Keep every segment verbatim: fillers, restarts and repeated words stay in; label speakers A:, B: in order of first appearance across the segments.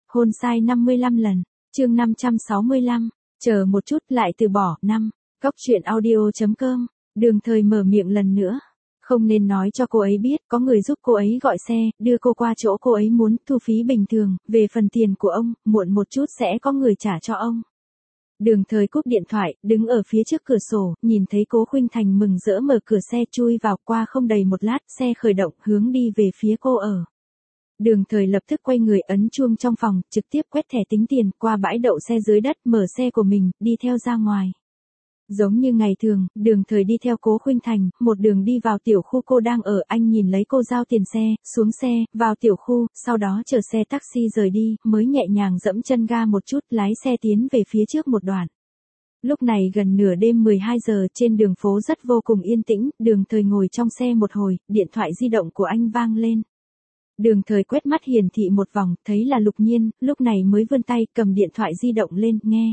A: hôn sai năm mươi lăm lần, chương năm trăm sáu mươi lăm, chờ một chút lại từ bỏ, năm, góc truyện audio.com, Đường Thời mở miệng lần nữa. Không nên nói cho cô ấy biết, có người giúp cô ấy gọi xe, đưa cô qua chỗ cô ấy muốn, thu phí bình thường, về phần tiền của ông, muộn một chút sẽ có người trả cho ông. Đường Thời cúp điện thoại, đứng ở phía trước cửa sổ, nhìn thấy Cố Khuynh Thành mừng rỡ mở cửa xe chui vào, qua không đầy một lát, xe khởi động, hướng đi về phía cô ở. Đường Thời lập tức quay người ấn chuông trong phòng, trực tiếp quét thẻ tính tiền, qua bãi đậu xe dưới đất, mở xe của mình, đi theo ra ngoài. Giống như ngày thường, Đường Thời đi theo Cố Khuynh Thành, một đường đi vào tiểu khu cô đang ở, anh nhìn lấy cô giao tiền xe, xuống xe, vào tiểu khu, sau đó chờ xe taxi rời đi, mới nhẹ nhàng dẫm chân ga một chút, lái xe tiến về phía trước một đoạn. Lúc này gần nửa đêm mười hai giờ, trên đường phố rất vô cùng yên tĩnh, Đường Thời ngồi trong xe một hồi, điện thoại di động của anh vang lên. Đường Thời quét mắt hiển thị một vòng, thấy là Lục Nhiên, lúc này mới vươn tay, cầm điện thoại di động lên, nghe.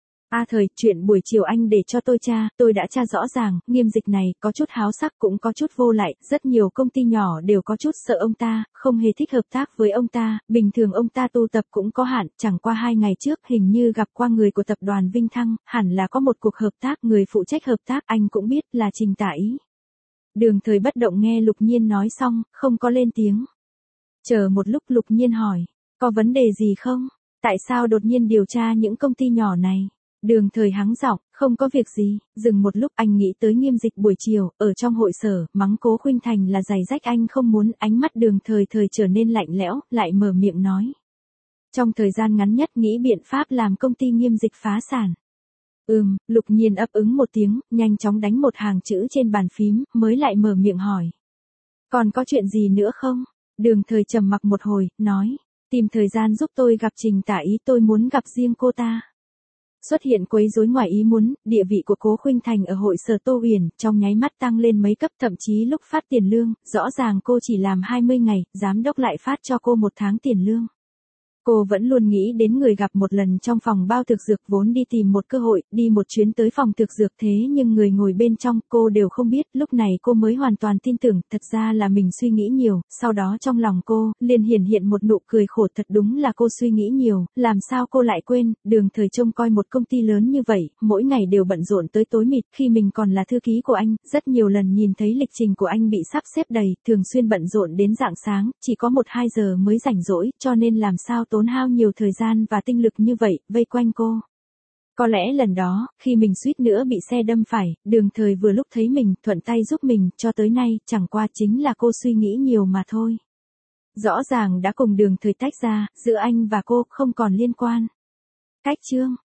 A: A Thời, chuyện buổi chiều anh để cho tôi tra, tôi đã tra rõ ràng, Nghiêm Dịch này, có chút háo sắc cũng có chút vô lại, rất nhiều công ty nhỏ đều có chút sợ ông ta, không hề thích hợp tác với ông ta, bình thường ông ta tu tập cũng có hạn, chẳng qua hai ngày trước hình như gặp qua người của tập đoàn Vinh Thăng, hẳn là có một cuộc hợp tác, người phụ trách hợp tác anh cũng biết là Trình Tả Ý. Đường Thời bất động nghe Lục Nhiên nói xong, không có lên tiếng. Chờ một lúc Lục Nhiên hỏi, có vấn đề gì không? Tại sao đột nhiên điều tra những công ty nhỏ này? Đường Thời hắng giọng, không có việc gì, dừng một lúc anh nghĩ tới Nghiêm Dịch buổi chiều, ở trong hội sở, mắng Cố Khuynh Thành là giày rách anh không muốn, ánh mắt Đường Thời thời trở nên lạnh lẽo, lại mở miệng nói. Trong thời gian ngắn nhất nghĩ biện pháp làm công ty Nghiêm Dịch phá sản. Ừm, Lục Nhiên ấp ứng một tiếng, nhanh chóng đánh một hàng chữ trên bàn phím, mới lại mở miệng hỏi. Còn có chuyện gì nữa không? Đường Thời trầm mặc một hồi, nói, tìm thời gian giúp tôi gặp Trình Tả Ý, tôi muốn gặp riêng cô ta. Xuất hiện quấy rối ngoài ý muốn, địa vị của Cố Khuynh Thành ở hội sở Tô Huyền, trong nháy mắt tăng lên mấy cấp, thậm chí lúc phát tiền lương, rõ ràng cô chỉ làm hai mươi ngày, giám đốc lại phát cho cô một tháng tiền lương. Cô vẫn luôn nghĩ đến người gặp một lần trong phòng bao thực dược, vốn đi tìm một cơ hội, đi một chuyến tới phòng thực dược, thế nhưng người ngồi bên trong cô đều không biết, lúc này cô mới hoàn toàn tin tưởng, thật ra là mình suy nghĩ nhiều, sau đó trong lòng cô, liền hiển hiện một nụ cười khổ, thật đúng là cô suy nghĩ nhiều, làm sao cô lại quên, Đường Thời trông coi một công ty lớn như vậy, mỗi ngày đều bận rộn tới tối mịt, khi mình còn là thư ký của anh, rất nhiều lần nhìn thấy lịch trình của anh bị sắp xếp đầy, thường xuyên bận rộn đến rạng sáng, chỉ có một hai giờ mới rảnh rỗi, cho nên làm sao tốn hao nhiều thời gian và tinh lực như vậy, vây quanh cô. Có lẽ lần đó, khi mình suýt nữa bị xe đâm phải, Đường Thời vừa lúc thấy mình, thuận tay giúp mình, cho tới nay, chẳng qua chính là cô suy nghĩ nhiều mà thôi. Rõ ràng đã cùng Đường Thời tách ra, giữa anh và cô không còn liên quan. Cách chương.